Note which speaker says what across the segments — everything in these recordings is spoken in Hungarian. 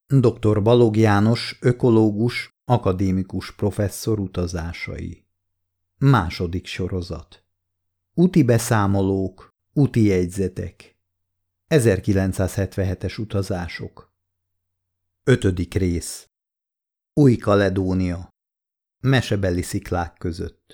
Speaker 1: Dr. Balogh János, ökológus, akadémikus professzor utazásai. Második sorozat. Úti beszámolók, úti jegyzetek. 1977-es utazások. 5. rész. Új-Kaledónia. Mesebeli sziklák között.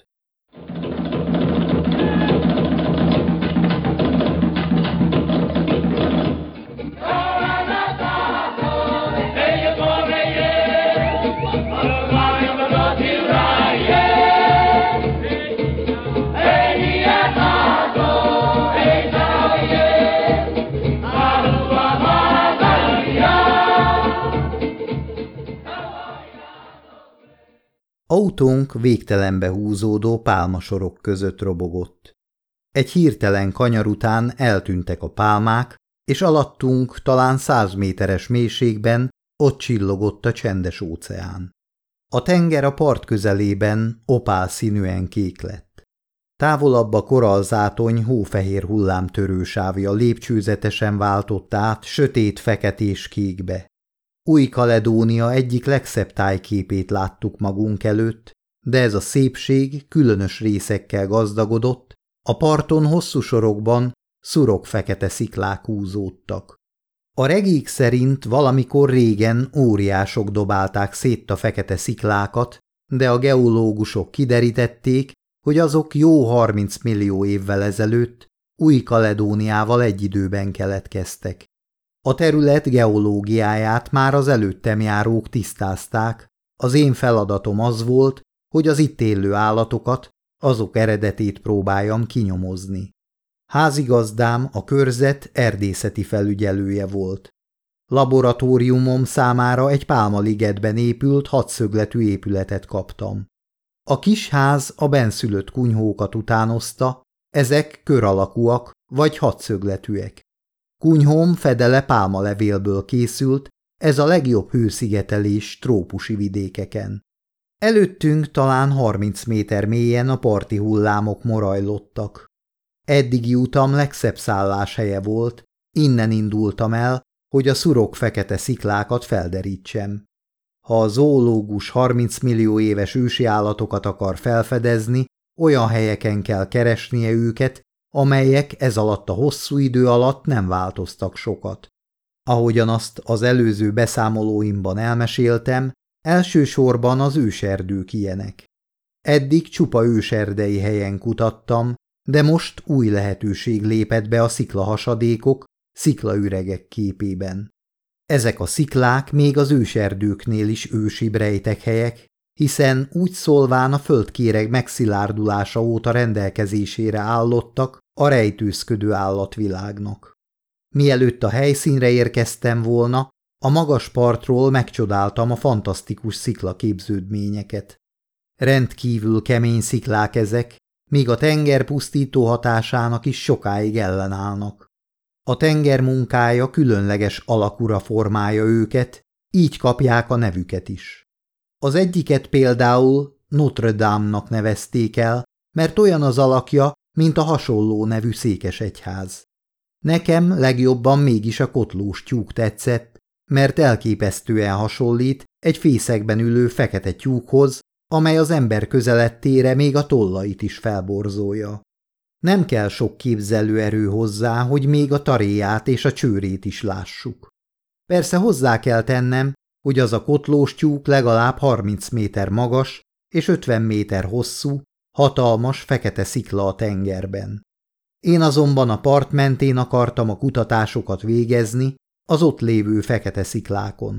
Speaker 1: Autónk végtelenbe húzódó pálmasorok között robogott. Egy hirtelen kanyar után eltűntek a pálmák, és alattunk talán 100 méteres mélységben ott csillogott a csendes óceán. A tenger a part közelében opál színűen kék lett. Távolabb a korallzátony hófehér hullámtörősávja lépcsőzetesen váltott át sötét-feketés-kékbe. Új-Kaledónia egyik legszebb tájképét láttuk magunk előtt, de ez a szépség különös részekkel gazdagodott, a parton hosszú sorokban szurok-fekete sziklák húzódtak. A regék szerint valamikor régen óriások dobálták szét a fekete sziklákat, de a geológusok kiderítették, hogy azok jó 30 millió évvel ezelőtt Új-Kaledóniával egy időben keletkeztek. A terület geológiáját már az előttem járók tisztázták, az én feladatom az volt, hogy az itt élő állatokat, azok eredetét próbáljam kinyomozni. Házigazdám a körzet erdészeti felügyelője volt. Laboratóriumom számára egy pálmaligetben épült hatszögletű épületet kaptam. A kis ház a bennszülött kunyhókat utánozta, ezek kör alakúak vagy hatszögletűek. Kunyhóm fedele pálmalevélből készült, ez a legjobb hőszigetelés trópusi vidékeken. Előttünk talán 30 méter mélyen a parti hullámok morajlottak. Eddigi utam legszebb szálláshelye volt, innen indultam el, hogy a szurok fekete sziklákat felderítsem. Ha a zoológus 30 millió éves ősi állatokat akar felfedezni, olyan helyeken kell keresnie őket, amelyek ez alatt a hosszú idő alatt nem változtak sokat. Ahogyan azt az előző beszámolóimban elmeséltem, elsősorban az őserdők ilyenek. Eddig csupa őserdei helyen kutattam, de most új lehetőség lépett be a sziklahasadékok, sziklaüregek képében. Ezek a sziklák még az őserdőknél is ősibb rejtekhelyek, hiszen úgy szólván a földkéreg megszilárdulása óta rendelkezésére állottak a rejtőzködő állatvilágnak. Mielőtt a helyszínre érkeztem volna, a magas partról megcsodáltam a fantasztikus sziklaképződményeket. Rendkívül kemény sziklák ezek, míg a tenger pusztító hatásának is sokáig ellenállnak. A tenger munkája különleges alakúra formálja őket, így kapják a nevüket is. Az egyiket például Notre Dame-nak nevezték el, mert olyan az alakja, mint a hasonló nevű székesegyház. Nekem legjobban mégis a kotlós tyúk tetszett, mert elképesztően hasonlít egy fészekben ülő fekete tyúkhoz, amely az ember közelettére még a tollait is felborzolja. Nem kell sok képzelőerő hozzá, hogy még a taréját és a csőrét is lássuk. Persze hozzá kell tennem, hogy az a kotlós tyúk legalább 30 méter magas és 50 méter hosszú, hatalmas fekete szikla a tengerben. Én azonban a part mentén akartam a kutatásokat végezni az ott lévő fekete sziklákon.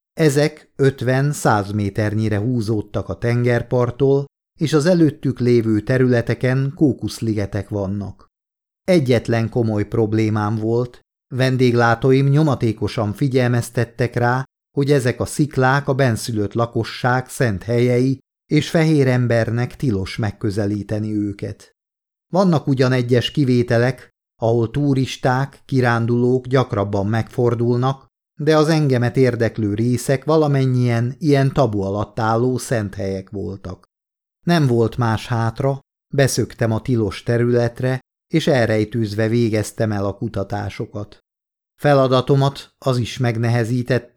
Speaker 1: Ezek 50-100 méternyire húzódtak a tengerparttól, és az előttük lévő területeken kókuszligetek vannak. Egyetlen komoly problémám volt, vendéglátóim nyomatékosan figyelmeztettek rá, hogy ezek a sziklák a bennszülött lakosság szent helyei, és fehér embernek tilos megközelíteni őket. Vannak ugyan egyes kivételek, ahol turisták, kirándulók gyakrabban megfordulnak, de az engemet érdeklő részek valamennyien ilyen tabu alatt álló szent helyek voltak. Nem volt más hátra, beszöktem a tilos területre, és elrejtőzve végeztem el a kutatásokat. Feladatomat az is megnehezítette,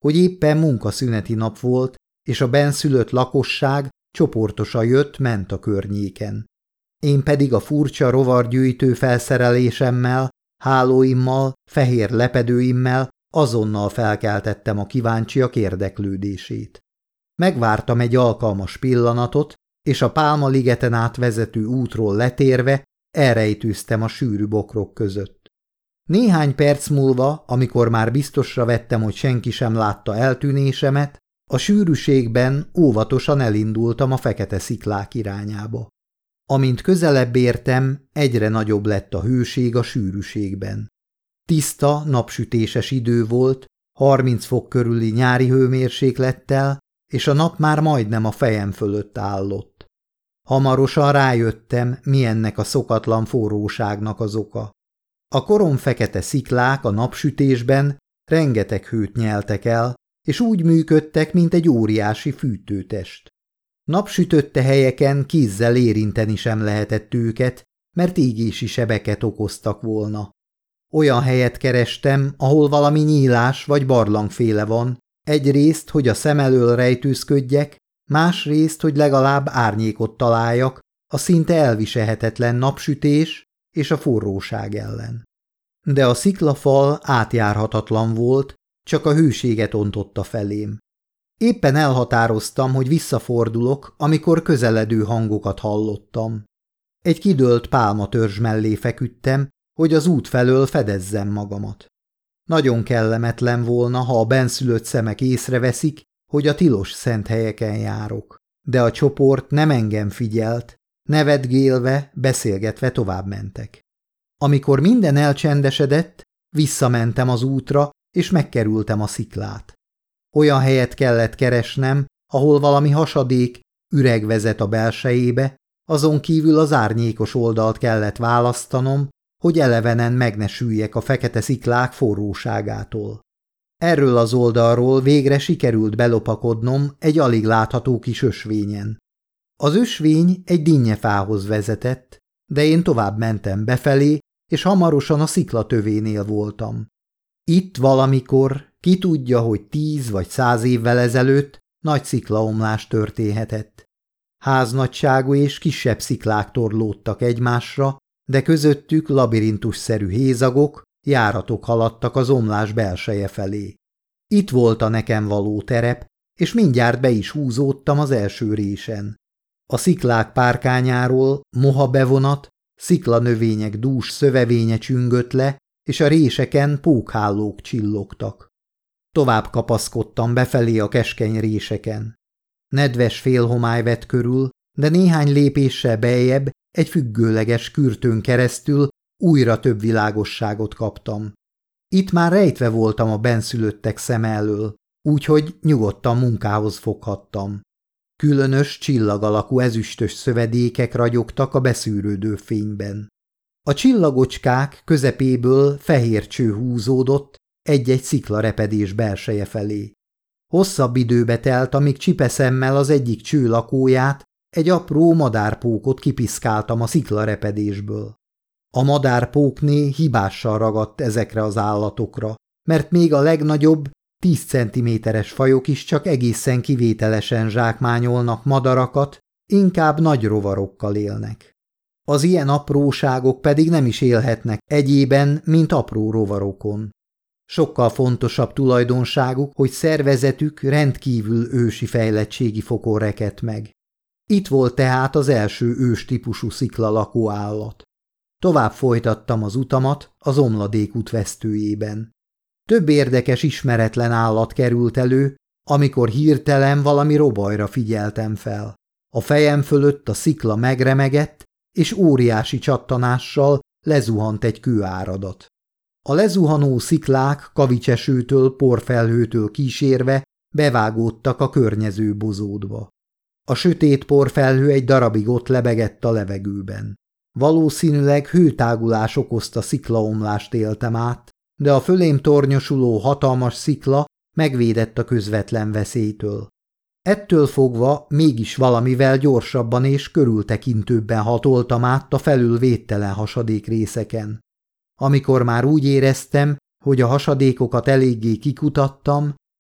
Speaker 1: hogy éppen munkaszüneti nap volt, és a bennszülött lakosság csoportosan jött-ment a környéken. Én pedig a furcsa rovargyűjtő felszerelésemmel, hálóimmal, fehér lepedőimmel azonnal felkeltettem a kíváncsiak érdeklődését. Megvártam egy alkalmas pillanatot, és a Pálmaligeten át vezető útról letérve elrejtőztem a sűrű bokrok között. Néhány perc múlva, amikor már biztosra vettem, hogy senki sem látta eltűnésemet, a sűrűségben óvatosan elindultam a fekete sziklák irányába. Amint közelebb értem, egyre nagyobb lett a hőség a sűrűségben. Tiszta, napsütéses idő volt, 30 fok körüli nyári hőmérséklettel, és a nap már majdnem a fejem fölött állott. Hamarosan rájöttem, mi ennek a szokatlan forróságnak az oka. A koromfekete sziklák a napsütésben rengeteg hőt nyeltek el, és úgy működtek, mint egy óriási fűtőtest. Napsütötte helyeken kézzel érinteni sem lehetett őket, mert égési sebeket okoztak volna. Olyan helyet kerestem, ahol valami nyílás vagy barlangféle van, egyrészt, hogy a szem elől rejtőzködjek, másrészt, hogy legalább árnyékot találjak a szinte elviselhetetlen napsütés és a forróság ellen. De a sziklafal átjárhatatlan volt, csak a hőséget ontotta felém. Éppen elhatároztam, hogy visszafordulok, amikor közeledő hangokat hallottam. Egy kidőlt pálmatörzs mellé feküdtem, hogy az út felől fedezzem magamat. Nagyon kellemetlen volna, ha a bennszülött szemek észreveszik, hogy a tilos szent helyeken járok. De a csoport nem engem figyelt, nevetgélve, beszélgetve tovább mentek. Amikor minden elcsendesedett, visszamentem az útra, és megkerültem a sziklát. Olyan helyet kellett keresnem, ahol valami hasadék, üreg vezet a belsejébe, azon kívül az árnyékos oldalt kellett választanom, hogy elevenen meg ne süllyek a fekete sziklák forróságától. Erről az oldalról végre sikerült belopakodnom egy alig látható kis ösvényen. Az ösvény egy dinnyefához vezetett, de én tovább mentem befelé, és hamarosan a szikla tövénél voltam. Itt valamikor, ki tudja, hogy 10 vagy 100 évvel ezelőtt nagy sziklaomlás történhetett. Háznagyságú és kisebb sziklák torlódtak egymásra, de közöttük labirintusszerű hézagok, járatok haladtak az omlás belseje felé. Itt volt a nekem való terep, és mindjárt be is húzódtam az első résen. A sziklák párkányáról moha bevonat, sziklanövények dús szövevénye csüngött le, és a réseken pókhálók csillogtak. Tovább kapaszkodtam befelé a keskeny réseken. Nedves félhomály vett körül, de néhány lépéssel beljebb egy függőleges kürtőn keresztül újra több világosságot kaptam. Itt már rejtve voltam a bennszülöttek szeme elől, úgyhogy nyugodtan munkához foghattam. Különös csillag alakú ezüstös szövedékek ragyogtak a beszűrődő fényben. A csillagocskák közepéből fehér cső húzódott egy-egy sziklarepedés belseje felé. Hosszabb időbe telt, amíg csipeszemmel az egyik cső lakóját, egy apró madárpókot kipiszkáltam a sziklarepedésből. A madárpókné hibással ragadt ezekre az állatokra, mert még a legnagyobb, 10 centiméteres fajok is csak egészen kivételesen zsákmányolnak madarakat, inkább nagy rovarokkal élnek. Az ilyen apróságok pedig nem is élhetnek egyében, mint apró rovarokon. Sokkal fontosabb tulajdonságuk, hogy szervezetük rendkívül ősi fejlettségi fokon rekedt meg. Itt volt tehát az első ős típusú sziklalakó állat. Tovább folytattam az utamat az omladékút vesztőjében. Több érdekes ismeretlen állat került elő, amikor hirtelen valami robajra figyeltem fel. A fejem fölött a szikla megremegett, és óriási csattanással lezuhant egy kőáradat. A lezuhanó sziklák kavicsesőtől, porfelhőtől kísérve bevágódtak a környező bozótba. A sötét porfelhő egy darabig ott lebegett a levegőben. Valószínűleg hőtágulás okozta sziklaomlást éltem át, de a fölém tornyosuló hatalmas szikla megvédett a közvetlen veszélytől. Ettől fogva mégis valamivel gyorsabban és körültekintőbben hatoltam át a felül védtelen hasadék részeken. Amikor már úgy éreztem, hogy a hasadékokat eléggé kikutattam,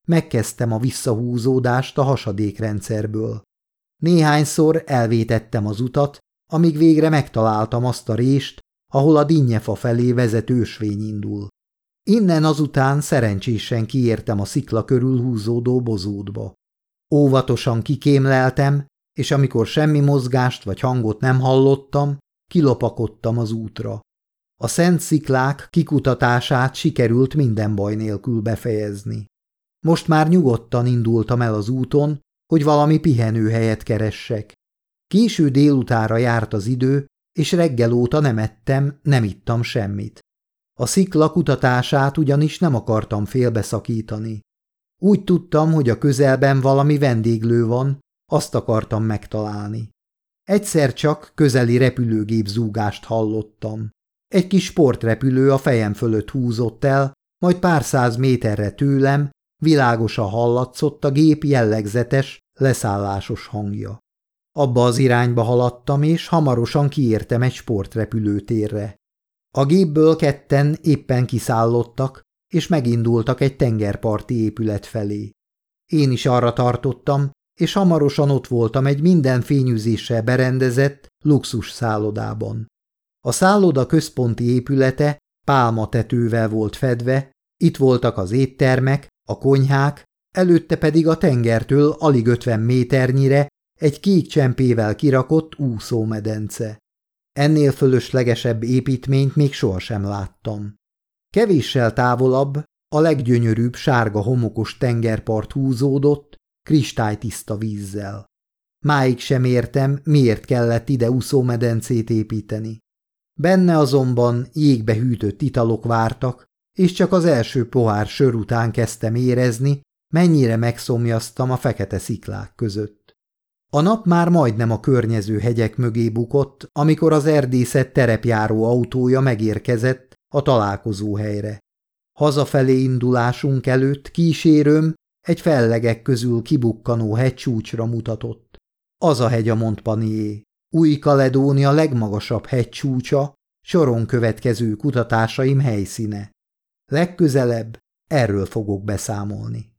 Speaker 1: megkezdtem a visszahúzódást a hasadékrendszerből. Néhányszor elvétettem az utat, amíg végre megtaláltam azt a rést, ahol a dinnyefa felé vezető ösvény indul. Innen azután szerencsésen kiértem a szikla körül húzódó bozótba. Óvatosan kikémleltem, és amikor semmi mozgást vagy hangot nem hallottam, kilopakodtam az útra. A szent sziklák kikutatását sikerült minden baj nélkül befejezni. Most már nyugodtan indultam el az úton, hogy valami pihenőhelyet keressek. Késő délutára járt az idő, és reggel óta nem ettem, nem ittam semmit. A szikla kutatását ugyanis nem akartam félbeszakítani. Úgy tudtam, hogy a közelben valami vendéglő van, azt akartam megtalálni. Egyszer csak közeli repülőgép zúgást hallottam. Egy kis sportrepülő a fejem fölött húzott el, majd pár száz méterre tőlem világosan hallatszott a gép jellegzetes, leszállásos hangja. Abba az irányba haladtam, és hamarosan kiértem egy sportrepülőtérre. A gépből ketten éppen kiszállottak, és megindultak egy tengerparti épület felé. Én is arra tartottam, és hamarosan ott voltam egy minden fényűzéssel berendezett luxus szállodában. A szálloda központi épülete pálmatetővel volt fedve, itt voltak az éttermek, a konyhák, előtte pedig a tengertől alig 50 méternyire egy kék csempével kirakott úszómedence. Ennél fölöslegesebb építményt még sohasem láttam. Kevéssel távolabb a leggyönyörűbb sárga homokos tengerpart húzódott, kristálytiszta vízzel. Máig sem értem, miért kellett ide úszómedencét építeni. Benne azonban jégbe hűtött italok vártak, és csak az első pohár sör után kezdtem érezni, mennyire megszomjaztam a fekete sziklák között. A nap már majdnem a környező hegyek mögé bukott, amikor az erdészet terepjáró autója megérkezett a találkozóhelyre. Hazafelé indulásunk előtt kísérőm egy fellegek közül kibukkanó hegycsúcsra mutatott. Az a hegy a Montpanier, Új-Kaledónia legmagasabb hegycsúcsa, soron következő kutatásaim helyszíne. Legközelebb erről fogok beszámolni.